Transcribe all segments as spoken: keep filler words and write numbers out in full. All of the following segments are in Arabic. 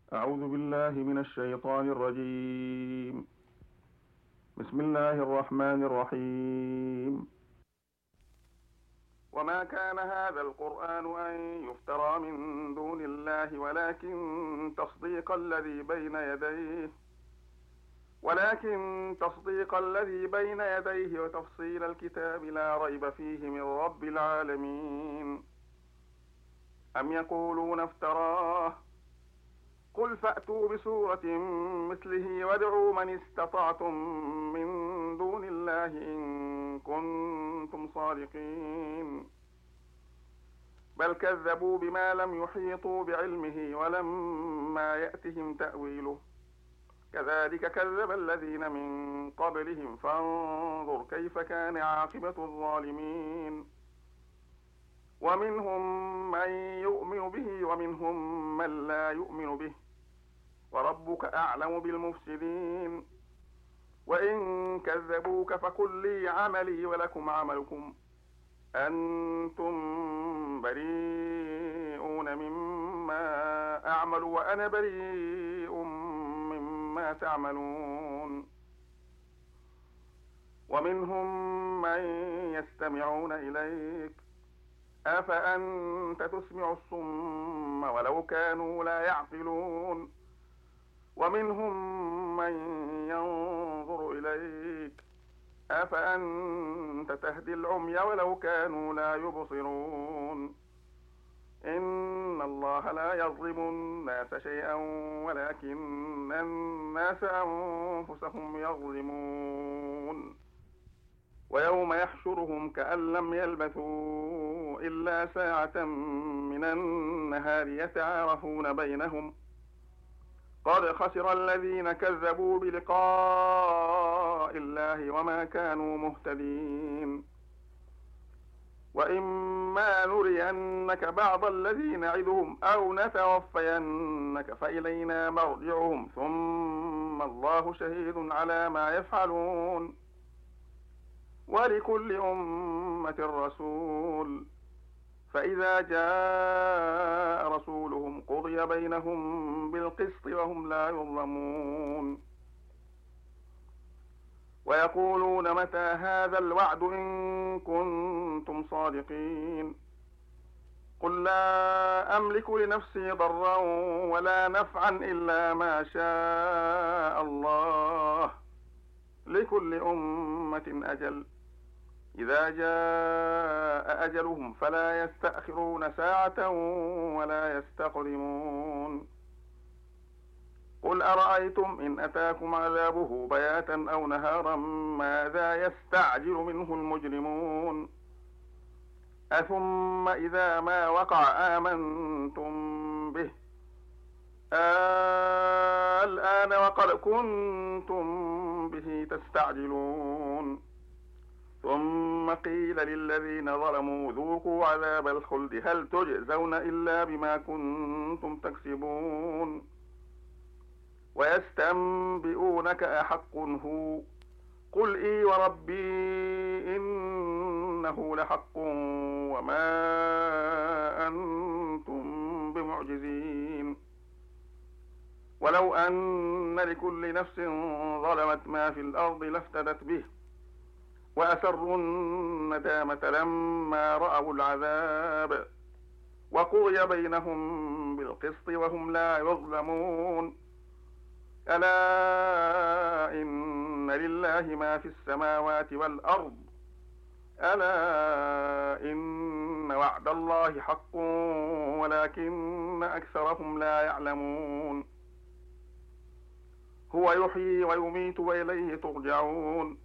أعوذ بالله من الشيطان الرجيم. بسم الله الرحمن الرحيم. وما كان هذا القرآن أن يفترى من دون الله ولكن تصديق الذي بين يديه ولكن تصديق الذي بين يديه وتفصيل الكتاب لا ريب فيه من رب العالمين. أم يقولون افتراه قل فأتوا بسورة مثله وادعوا من استطعتم من دون الله إن كنتم صادقين. بل كذبوا بما لم يحيطوا بعلمه ولما يأتهم تأويله كذلك كذب الذين من قبلهم فانظر كيف كان عاقبة الظالمين. ومنهم من يؤمن به ومنهم من لا يؤمن به وربك أعلم بالمفسدين. وإن كذبوك فقل لي عملي ولكم عملكم أنتم بريئون مما أعمل وأنا بريء مما تعملون. ومنهم من يستمعون إليك أفأنت تسمع الصم ولو كانوا لا يعقلون. ومنهم من ينظر إليك أفأنت تهدي العمي ولو كانوا لا يبصرون. إن الله لا يظلم الناس شيئا ولكن الناس أنفسهم يظلمون. ويوم يحشرهم كأن لم يلبثوا إلا ساعة من النهار يتعارفون بينهم قد خسر الذين كذبوا بلقاء الله وما كانوا مهتدين. وإما نرينك بعض الذي نعدهم أو نتوفينك فإلينا مرجعهم ثم الله شهيد على ما يفعلون. ولكل أمة رسول فإذا جاء رسولهم قضي بينهم بالقسط وهم لا يظلمون. ويقولون متى هذا الوعد إن كنتم صادقين. قل لا أملك لنفسي ضرا ولا نفعا إلا ما شاء الله لكل أمة أجل إذا جاء أجلهم فلا يستأخرون ساعة ولا يستقدمون. قل أرأيتم إن أتاكم عذابه بياتا أو نهارا ماذا يستعجل منه المجرمون. أثم إذا ما وقع آمنتم به الآن وقد كنتم به تستعجلون. ثم قيل للذين ظلموا ذوقوا عذاب الخلد هل تجزون إلا بما كنتم تكسبون. ويستنبئونك أحق هو قل إي وربي إنه لحق وما أنتم بمعجزين. ولو أن لكل نفس ظلمت ما في الأرض لافتدت به وأسروا الندامة لما رأوا العذاب وقضي بينهم بالقسط وهم لا يظلمون. ألا إن لله ما في السماوات والأرض ألا إن وعد الله حق ولكن أكثرهم لا يعلمون. هو يحيي ويميت وإليه ترجعون.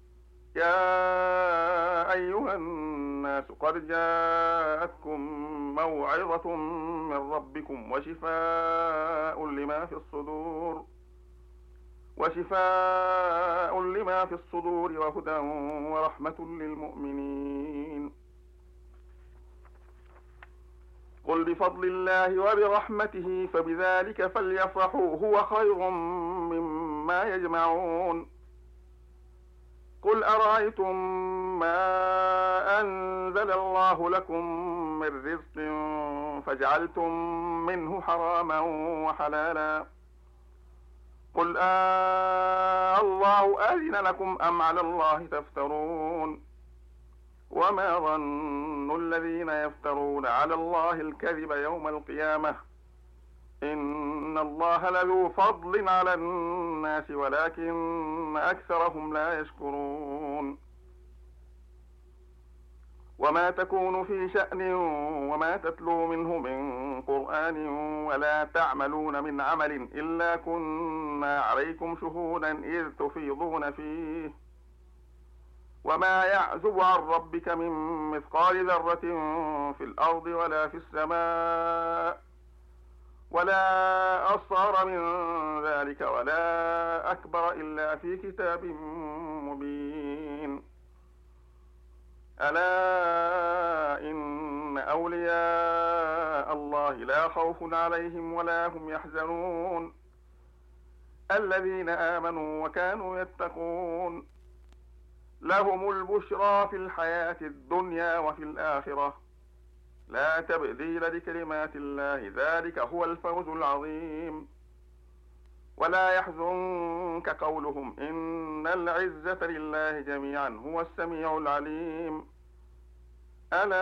يا أيها الناس قد جاءتكم موعظة من ربكم وشفاء لما في الصدور وشفاء لما في الصدور وهدى ورحمة للمؤمنين. قل بفضل الله وبرحمته فبذلك فليفرحوا هو خير مما يجمعون. قل أرأيتم ما أنزل الله لكم من رزق فجعلتم منه حراما وحلالا قل آه الله أذن لكم أم على الله تفترون وما ظن الذين يفترون على الله الكذب يوم القيامة إن الله لذو فضل على الناس ولكن أكثرهم لا يشكرون وما تكون في شأن وما تتلو منه من قرآن ولا تعملون من عمل إلا كنا عليكم شهودا إذ تفيضون فيه وما يعزب عن ربك من مثقال ذرة في الأرض ولا في السماء ولا أصغر من ذلك ولا أكبر إلا في كتاب مبين ألا إن أولياء الله لا خوف عليهم ولا هم يحزنون الذين آمنوا وكانوا يتقون لهم البشرى في الحياة الدنيا وفي الآخرة لا تبديل لكلمات الله ذلك هو الفوز العظيم ولا يحزنك قولهم إن العزة لله جميعا هو السميع العليم ألا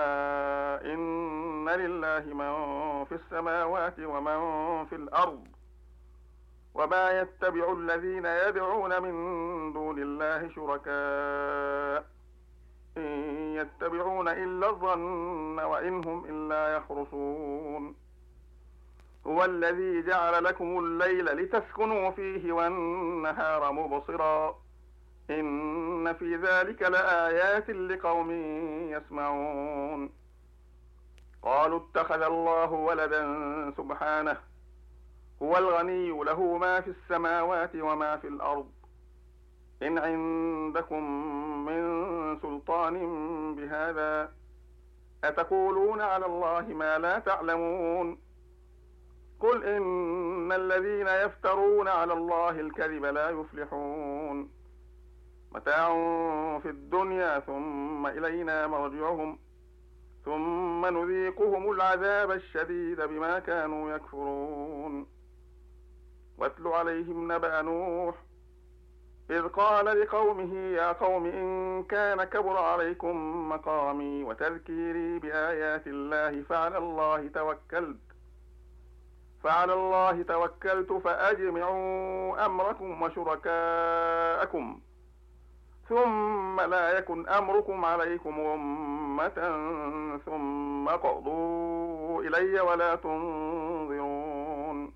إن لله من في السماوات ومن في الأرض وما يتبع الذين يدعون من دون الله شركاء إن يتبعون إلا الظن وإن هم إلا يخرصون هو الذي جعل لكم الليل لتسكنوا فيه والنهار مبصرا إن في ذلك لآيات لقوم يسمعون قالوا اتخذ الله ولدا سبحانه هو الغني له ما في السماوات وما في الأرض إن عندكم من سلطان بهذا أتقولون على الله ما لا تعلمون قل إن الذين يفترون على الله الكذب لا يفلحون متاع في الدنيا ثم إلينا مرجعهم ثم نذيقهم العذاب الشديد بما كانوا يكفرون واتل عليهم نبأ نوح إذ قال لقومه يا قوم إن كان كبر عليكم مقامي وتذكيري بآيات الله فعلى الله توكلت فعلى الله توكلت فأجمعوا أمركم وشركاءكم ثم لا يكن أمركم عليكم غمة ثم قضوا إلي ولا تنظرون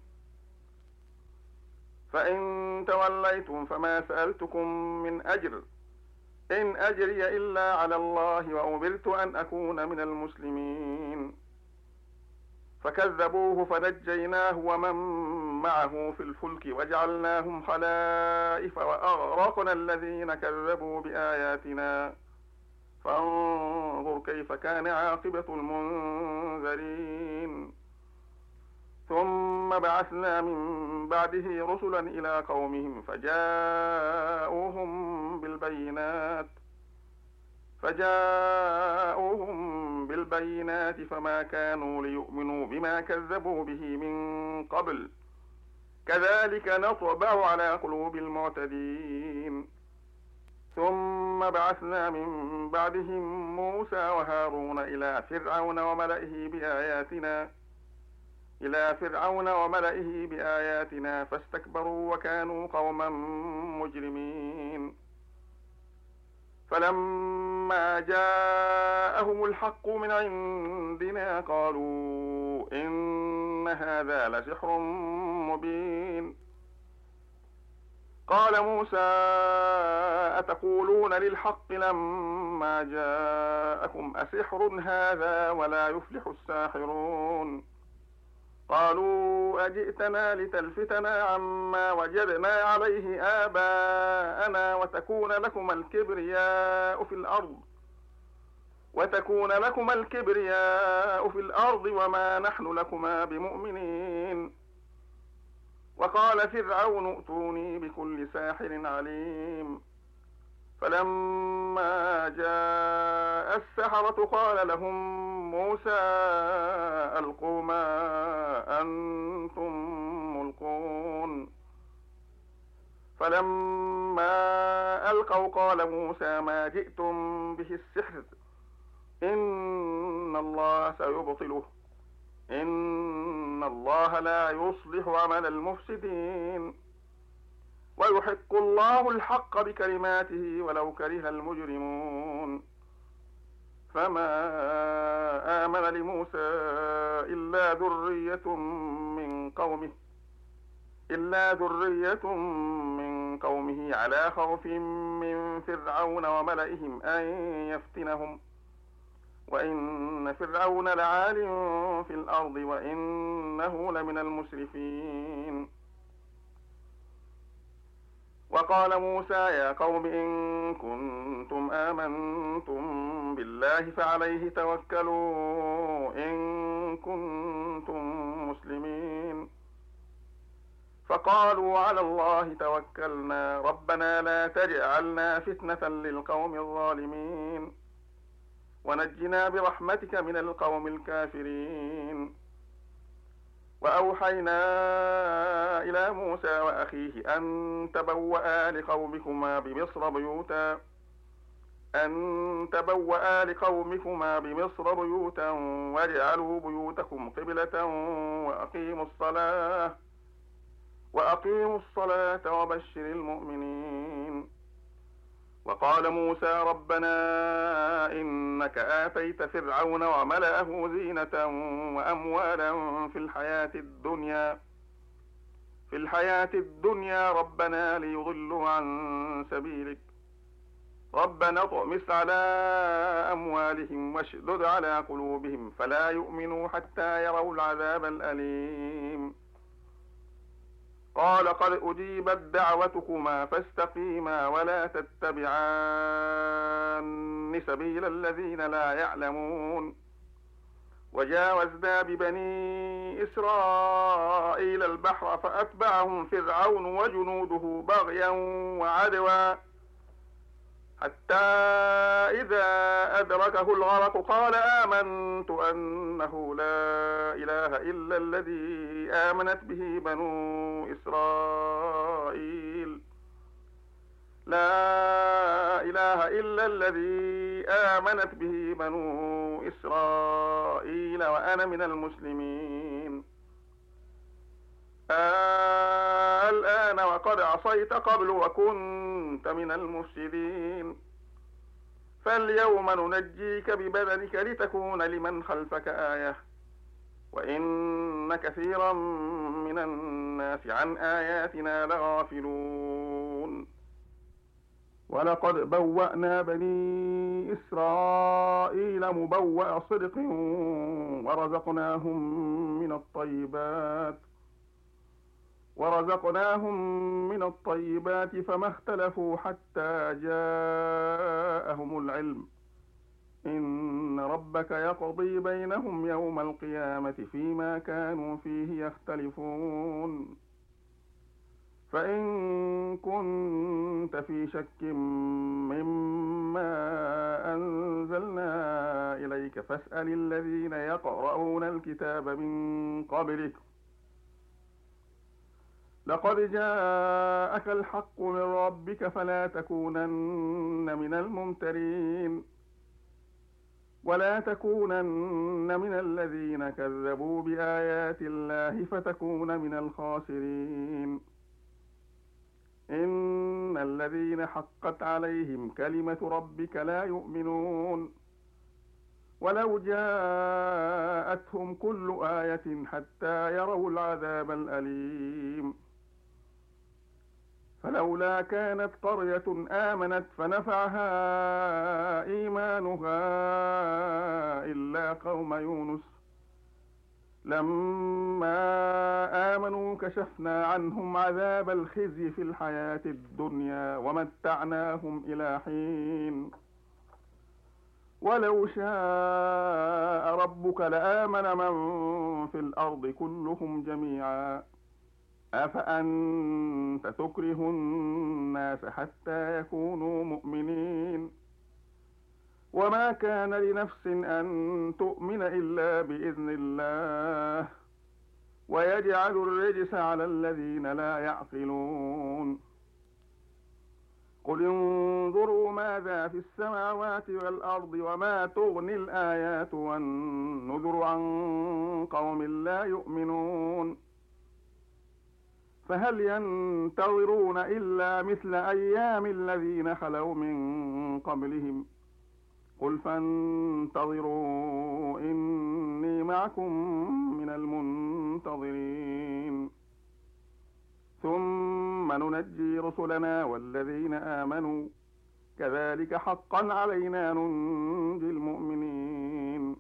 فإن توليتم فما سألتكم من أجر إن أجري إلا على الله وأمرت أن أكون من المسلمين فكذبوه فنجيناه ومن معه في الفلك وجعلناهم خلائف وأغرقنا الذين كذبوا بآياتنا فانظر كيف كان عاقبة المنذرين ثم بعثنا من بعده رسلا إلى قومهم فجاءوهم بالبينات فجاءوهم بالبينات فما كانوا ليؤمنوا بما كذبوا به من قبل كذلك نطبع على قلوب المعتدين ثم بعثنا من بعدهم موسى وهارون إلى فرعون وملئه بآياتنا إلى فرعون وملئه بآياتنا فاستكبروا وكانوا قوما مجرمين فلما جاءهم الحق من عندنا قالوا إن هذا لسحر مبين قال موسى أتقولون للحق لما جاءكم أسحر هذا ولا يفلح الساحرون قالوا أجئتنا لتلفتنا عما وجدنا عليه آباءنا وتكون لكما الكبرياء في الأرض وتكون لكما الكبرياء في الأرض وما نحن لكما بمؤمنين وقال فرعون ائتوني بكل ساحر عليم فلما جاء السحرة قال لهم موسى ألقوا ما أنتم ملقون فلما ألقوا قال موسى ما جئتم به السحر إن الله سيبطله إن الله لا يصلح عمل المفسدين ويحق الله الحق بكلماته ولو كره المجرمون فما آمن لموسى إلا ذرية من قومه إلا ذرية من قومه على خوف من فرعون وملئهم أن يفتنهم وإن فرعون لعال في الأرض وإنه لمن المسرفين وقال موسى يا قوم إن كنتم آمنتم بالله فعليه توكلوا إن كنتم مسلمين فقالوا على الله توكلنا ربنا لا تجعلنا فتنة للقوم الظالمين ونجنا برحمتك من القوم الكافرين وأوحينا إلى موسى وأخيه أن تبوأ لقومكما بمصر بيوتا أن تبوأ لقومكما بمصر بيوتا واجعلوا بيوتكم قبلة وأقيموا الصلاة وأقيموا الصلاة وبشر المؤمنين وقال موسى ربنا إنك آتيت فرعون وملأه زينة وأموالا في الحياة الدنيا في الحياة الدنيا ربنا ليضلوا عن سبيلك ربنا اطمس على أموالهم واشدد على قلوبهم فلا يؤمنوا حتى يروا العذاب الأليم قال قد أجيبت دعوتكما فاستقيما ولا تتبعان سبيل الذين لا يعلمون وجاوزنا ببني إسرائيل البحر فأتبعهم فرعون وجنوده بغيا وعدوا حتى إذا أدركه الغرق قال آمنت أنه لا إله إلا الذي آمنت به بنو إسرائيل لا إله إلا الذي آمنت به بنو إسرائيل وأنا من المسلمين الآن وقد عصيت قبل وكنت من المفسدين فاليوم ننجيك ببدنك لتكون لمن خلفك آية وإن كثيرا من الناس عن آياتنا لغافلون ولقد بوأنا بني إسرائيل مبوأ صدق ورزقناهم من الطيبات ورزقناهم من الطيبات فما اختلفوا حتى جاءهم العلم إن ربك يقضي بينهم يوم القيامة فيما كانوا فيه يختلفون فإن كنت في شك مما أنزلنا إليك فاسأل الذين يقرؤون الكتاب من قبلك لقد جاءك الحق من ربك فلا تكونن من الممترين ولا تكونن من الذين كذبوا بآيات الله فتكون من الخاسرين إن الذين حقت عليهم كلمة ربك لا يؤمنون ولو جاءتهم كل آية حتى يروا العذاب الأليم فلولا كانت قرية آمنت فنفعها إيمانها إلا قوم يونس لما آمنوا كشفنا عنهم عذاب الخزي في الحياة الدنيا ومتعناهم إلى حين ولو شاء ربك لآمن من في الأرض كلهم جميعا أفأنت تكره الناس حتى يكونوا مؤمنين وما كان لنفس أن تؤمن إلا بإذن الله ويجعل الرجس على الذين لا يعقلون قل انظروا ماذا في السماوات والأرض وما تغني الآيات والنذر عن قوم لا يؤمنون فهل ينتظرون إلا مثل أيام الذين خلوا من قبلهم قل فانتظروا إني معكم من المنتظرين ثم ننجي رسلنا والذين آمنوا كذلك حقا علينا ننجي المؤمنين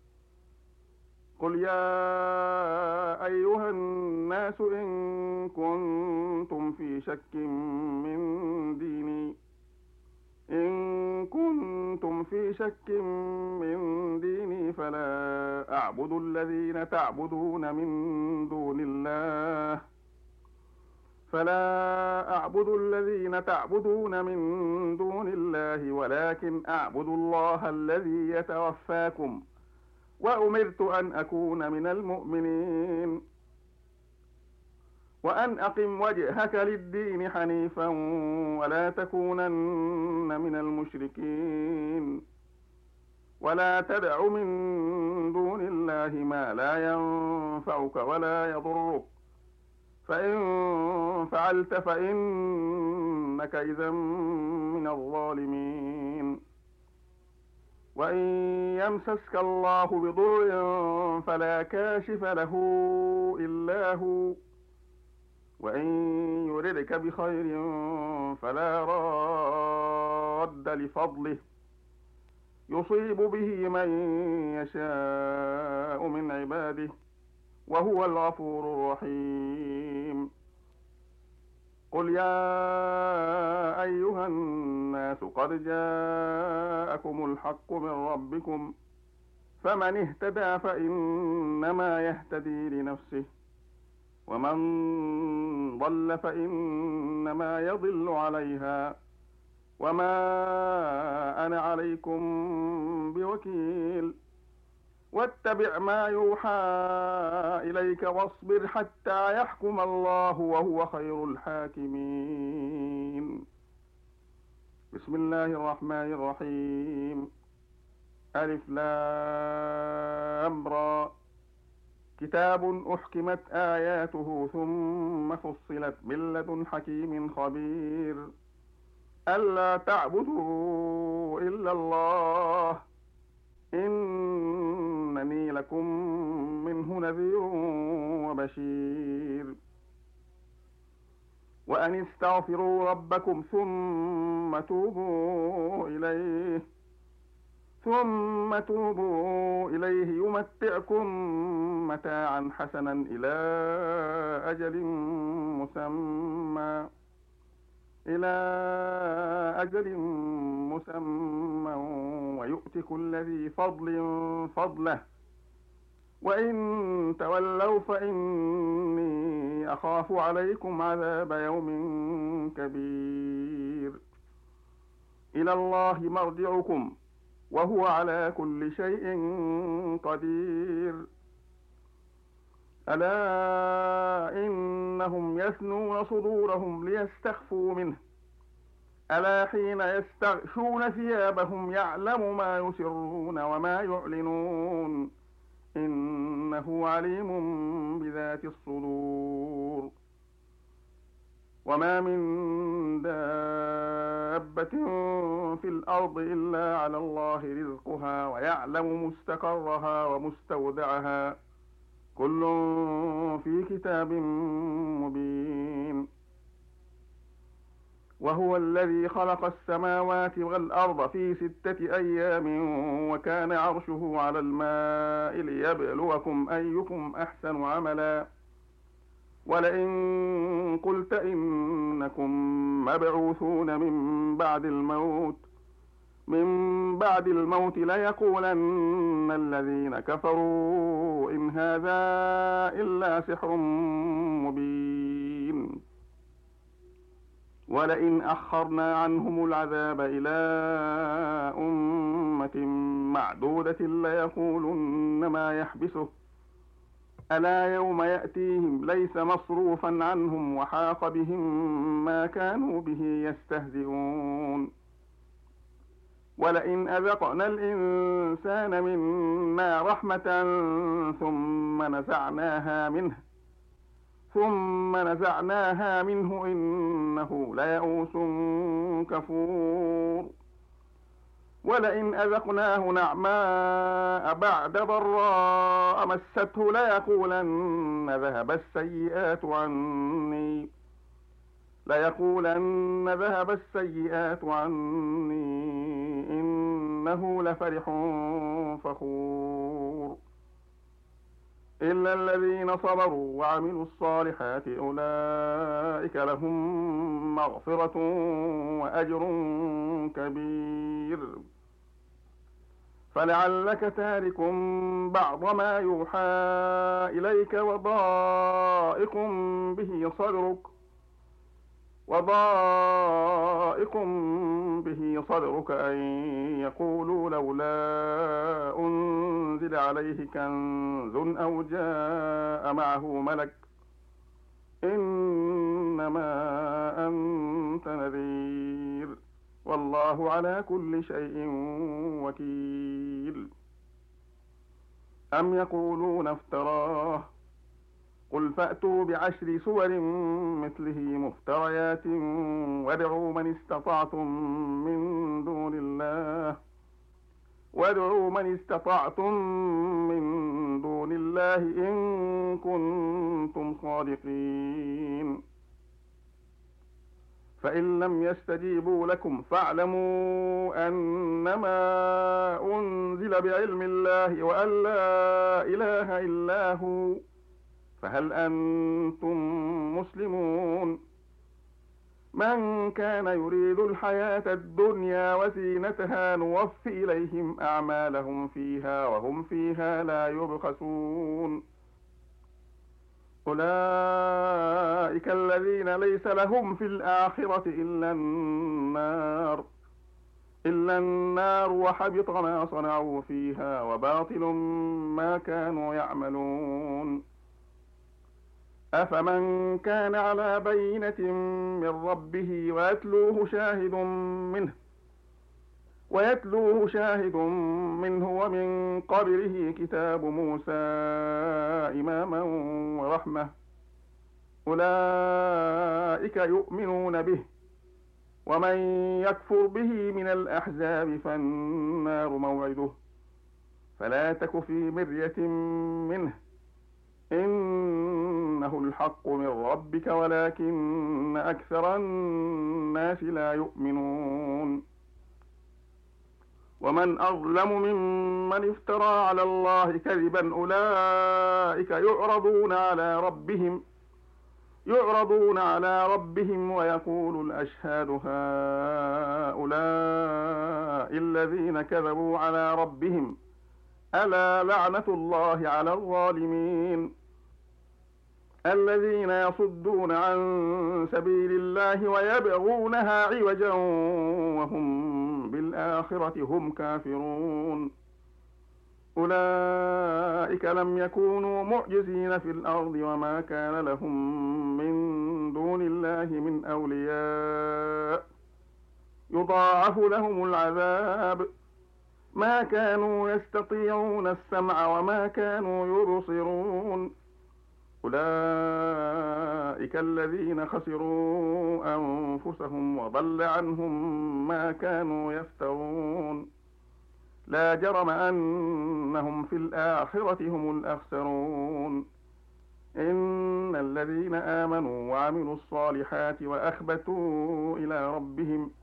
قل يا أيها الناس إن كنتم في شك من ديني إن كنتم في شك من ديني فلا أعبد الذين تعبدون من دون الله فلا أعبد الذين تعبدون من دون الله ولكن أعبد الله الذي يتوفاكم وأمرت أن أكون من المؤمنين وأن أقم وجهك للدين حنيفا ولا تكونن من المشركين ولا تدع من دون الله ما لا ينفعك ولا يضرك فإن فعلت فإنك إذا من الظالمين وإن يمسسك الله بضر فلا كاشف له إلا هو وإن يردك بخير فلا راد لفضله يصيب به من يشاء من عباده وهو الغفور الرحيم قل يا أيها الناس قد جاءكم الحق من ربكم فمن اهتدى فإنما يهتدي لنفسه ومن ضل فإنما يضل عليها وما أنا عليكم بوكيل واتبع ما يوحى إليك واصبر حتى يحكم الله وهو خير الحاكمين بسم الله الرحمن الرحيم ألف لام را كتاب أحكمت آياته ثم فصلت من لدن حكيم خبير ألا تعبدوا إلا الله إنني لكم منه نذير وبشير وأن استغفروا ربكم ثم توبوا إليه ثم توبوا إليه يمتعكم متاعا حسنا إلى أجل مسمى إلى أجل مسمى ويؤت كل ذي فضل فضله وإن تولوا فإني أخاف عليكم عذاب يوم كبير إلى الله مرجعكم وهو على كل شيء قدير ألا إنهم يثنون صدورهم ليستخفوا منه ألا حين يستغشون ثيابهم يعلم ما يسرون وما يعلنون إنه عليم بذات الصدور وما من دابة في الأرض إلا على الله رزقها ويعلم مستقرها ومستودعها كل في كتاب مبين وهو الذي خلق السماوات والأرض في ستة أيام وكان عرشه على الماء ليبلوكم أيكم أحسن عملا ولئن قلت إنكم مبعوثون من بعد الموت من بعد الموت ليقولن الذين كفروا إن هذا إلا سحر مبين ولئن أخرنا عنهم العذاب إلى أمة معدودة ليقولن ما يحبسه ألا يوم يأتيهم ليس مصروفا عنهم وحاق بهم ما كانوا به يستهزئون ولئن أذقنا الإنسان منا رحمة ثم نزعناها منه ثم نزعناها منه إنه ليئوس كفور ولئن أذقناه نعماء بعد ضراء مسته ليقولن ذهب السيئات عني ليقولن ذهب السيئات عني إنه لفرح فخور إلا الذين صبروا وعملوا الصالحات أولئك لهم مغفرة وأجر كبير فلعلك تارك بعض ما يوحى إليك وضائق به صدرك وضائق به صدرك أن يقولوا لولا أنزل عليه كنز أو جاء معه ملك إنما أنت نذير والله على كل شيء وكيل أم يقولون افتراه قل فأتوا بعشر سور مثله مفتريات وادعوا من استطعتم من دون الله وادعوا من استطعتم من دون الله إن كنتم صادقين فإن لم يستجيبوا لكم فاعلموا أنما أنزل بعلم الله وأن لا إله إلا هو فهل أنتم مسلمون من كان يريد الحياة الدنيا وزينتها نوفي إليهم أعمالهم فيها وهم فيها لا يبخسون أولئك الذين ليس لهم في الآخرة إلا النار إلا النار وحبط ما صنعوا فيها وباطل ما كانوا يعملون أفمن كان على بينة من ربه ويتلوه شاهد منه ويتلوه شاهد منه ومن قبله كتاب موسى إماما ورحمة أولئك يؤمنون به ومن يكفر به من الأحزاب فالنار موعده فلا تك في مرية منه إنه الحق من ربك ولكن أكثر الناس لا يؤمنون ومن أظلم ممن افترى على الله كذبا أولئك يعرضون على ربهم يعرضون على ربهم ويقول الأشهاد هؤلاء الذين كذبوا على ربهم ألا لعنة الله على الظالمين الذين يصدون عن سبيل الله ويبغونها عوجا وهم بالآخرة هم كافرون أولئك لم يكونوا معجزين في الأرض وما كان لهم من دون الله من أولياء يضاعف لهم العذاب ما كانوا يستطيعون السمع وما كانوا يبصرون أولئك الذين خسروا أنفسهم وضل عنهم ما كانوا يفترون لا جرم أنهم في الآخرة هم الأخسرون إن الذين آمنوا وعملوا الصالحات وأخبتوا إلى ربهم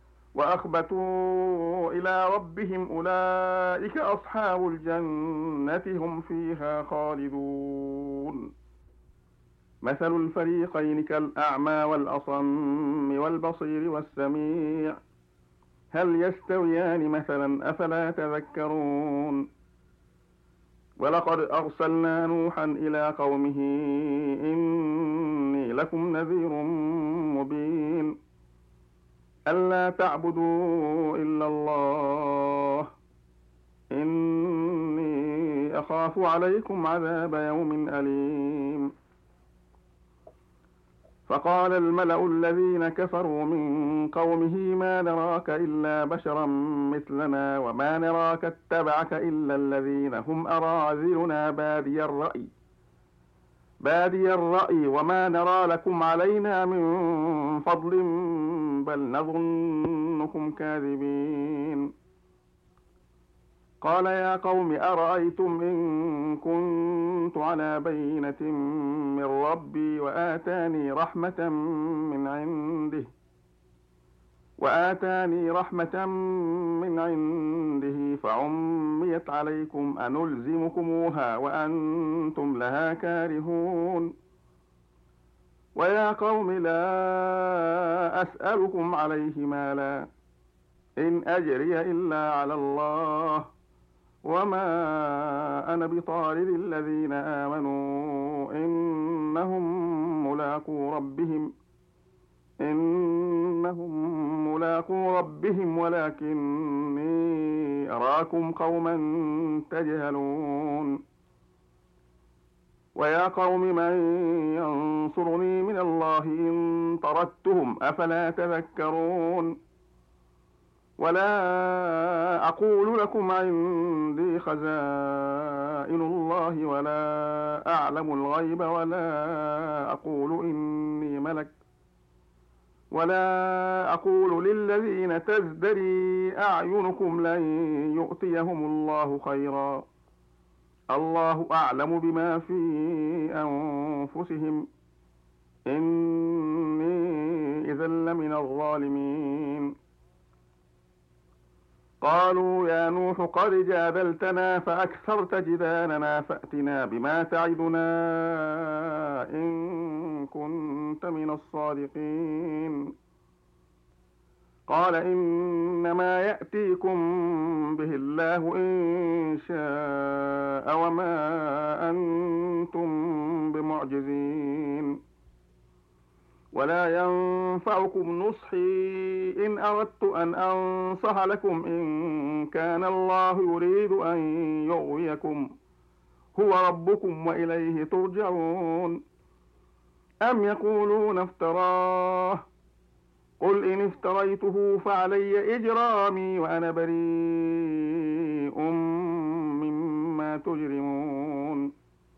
وأخبتوا إلى ربهم أولئك أصحاب الجنة هم فيها خالدون مثل الفريقين كالأعمى والأصم والبصير والسميع هل يستويان مثلا أفلا تذكرون ولقد أرسلنا نوحا إلى قومه إني لكم نذير مبين ألا تعبدوا إلا الله إني أخاف عليكم عذاب يوم أليم. فقال الملأ الذين كفروا من قومه ما نراك إلا بشرا مثلنا وما نراك اتبعك إلا الذين هم أراذلنا بادي الرأي بادي الرأي وما نرى لكم علينا من فضل بل نظنكم كاذبين. قال يا قوم أرأيتم إن كنت على بينة من ربي وآتاني رحمة من عنده وآتاني رحمة من عنده فعميت عليكم أنلزمكموها وأنتم لها كارهون. ويا قوم لا أسألكم عليه مالا إن أجري إلا على الله وما أنا بطارد الذين آمنوا إنهم ملاقو ربهم إنهم ملاقو ربهم ولكني أراكم قوما تجهلون. ويا قوم من ينصرني من الله إن طردتهم أفلا تذكرون. ولا أقول لكم عندي خزائن الله ولا أعلم الغيب ولا أقول إني ملك ولا أقول للذين تزدري أعينكم لن يؤتيهم الله خيرا الله أعلم بما في أنفسهم إني إذا لمن الظالمين. قالوا يا نوح قد جادلتنا فأكثرت جدالنا فأتنا بما تعدنا إن كنت من الصادقين. قال إنما يأتيكم به الله إن شاء وما أنتم بمعجزين. ولا ينفعكم نصحي إن أردت أن أنصح لكم إن كان الله يريد أن يغويكم هو ربكم وإليه ترجعون. أم يقولون افتراه قل إن افتريته فعلي إجرامي وأنا بريء مما تجرمون.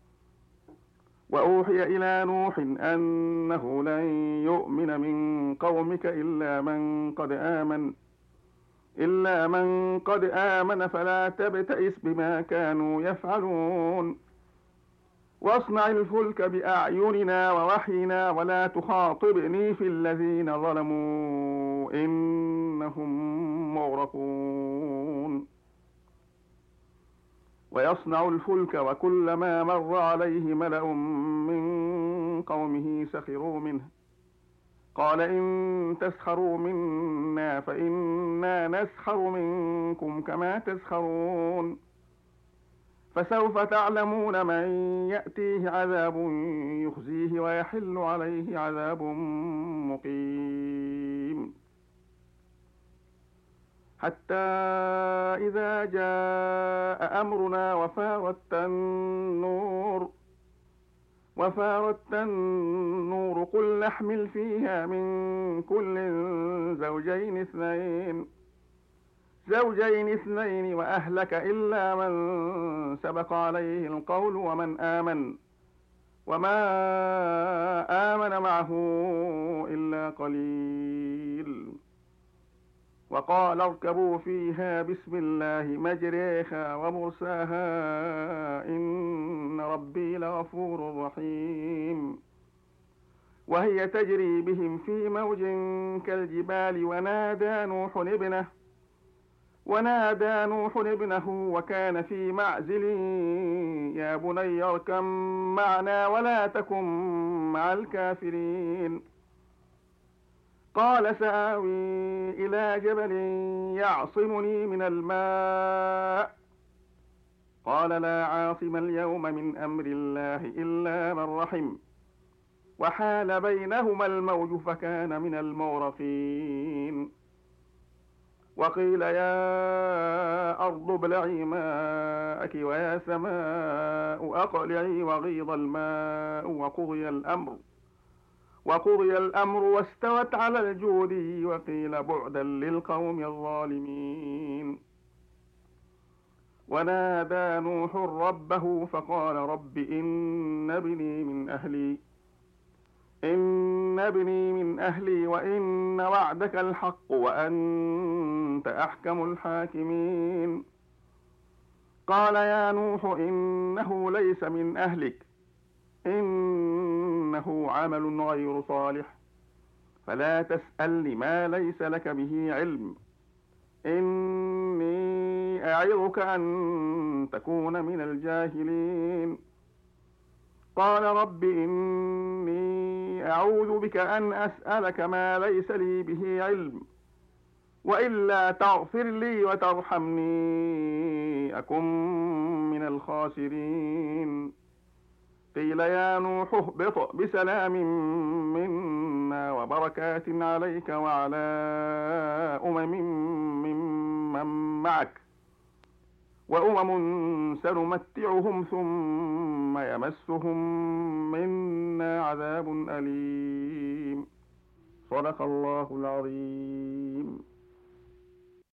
وأوحي إلى نوح أنه لن يؤمن من قومك إلا من قد آمن إلا من قد آمن فلا تبتئس بما كانوا يفعلون. واصنع الفلك بأعيننا ووحينا ولا تخاطبني في الذين ظلموا إنهم مغرقون. ويصنع الفلك وكلما مر عليه ملأ من قومه سخروا منه قال إن تسخروا منا فإنا نسخر منكم كما تسخرون. فسوف تعلمون من يأتيه عذاب يخزيه ويحل عليه عذاب مقيم. حتى إذا جاء أمرنا وفارت النور وفارت النور قل نحمل فيها من كل زوجين اثنين زوجين اثنين وأهلك إلا من سبق عليه القول ومن آمن وما آمن معه إلا قليل. وقال اركبوا فيها بسم الله مجريها ومرساها إن ربي لغفور رحيم. وهي تجري بهم في موج كالجبال ونادى نوح ابنه ونادى نوح ابنه وكان في معزل يا بني اركب معنا ولا تكن مع الكافرين. قال سآوي إلى جبل يعصمني من الماء قال لا عاصم اليوم من أمر الله إلا من رحم وحال بينهما الموج فكان من المغرقين. وقيل يا أرض ابلعي ماءك ويا سماء أقلعي وغيض الماء وقضي الأمر وقضي الأمر واستوت على الجود وقيل بعدا للقوم الظالمين. ونادى نوح ربه فقال رب إن ابني من أهلي إن ابني من أهلي وإن وعدك الحق وأنت أحكم الحاكمين. قال يا نوح إنه ليس من أهلك إنه عمل غير صالح فلا تسألني ما ليس لك به علم إني أعظك أن تكون من الجاهلين. قال رب إني أعوذ بك أن أسألك ما ليس لي به علم وإلا تغفر لي وترحمني أكن من الخاسرين. قيل يا نوح اهبط بسلام منا وبركات عليك وعلى أمم ممن معك وأمم سنمتعهم ثم يمسهم منا عذاب أليم. صدق الله العظيم.